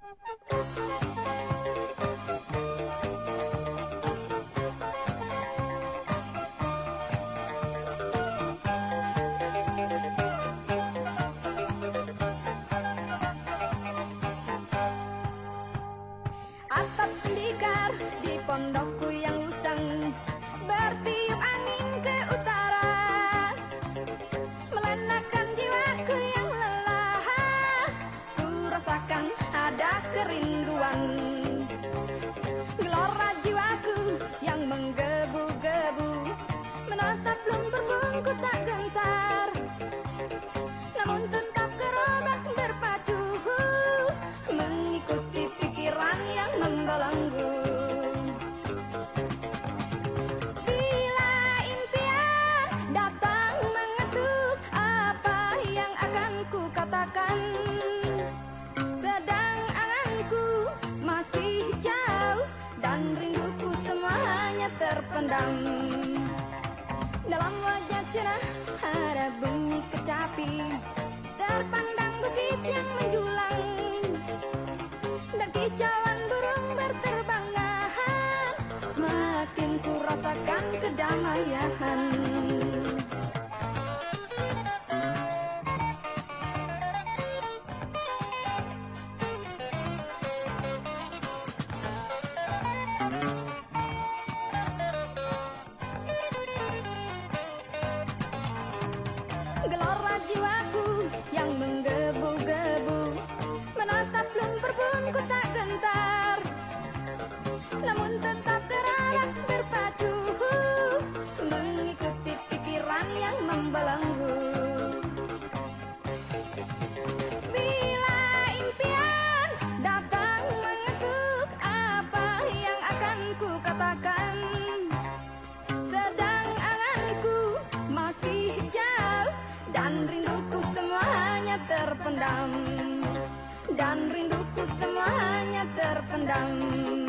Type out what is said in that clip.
Atap tembikar di pondokku yang usang, bertiup angin ke utara, melenakan jiwaku yang lelah. Ku rasakan ada kerinduan, gelora jiwaku yang menggebu-gebu, menatap lumpur pun ku tak gentar, namun tetap gerobak berpacu, mengikuti pikiran yang membelenggu. Bila impian datang mengetuk, apa yang akan ku katakan? Sedang anganku masih jauh dan rinduku semuanya terpendam. Dalam wajah cerah ada bunyi kecapi, terpandang bukit yang menjulang, dan kicauan burung berterbangan. Semakin ku rasakan kedamaian. Gelora jiwaku yang menggebu-gebu, menatap lumpur pun ku tak gentar, namun tetap gerak berpacu, mengikuti pikiran yang membelenggu. Bila impian datang mengetuk, apa yang akan ku katakan? Sedang anganku masih jauh dan rinduku semuanya terpendam, dan rinduku semuanya terpendam.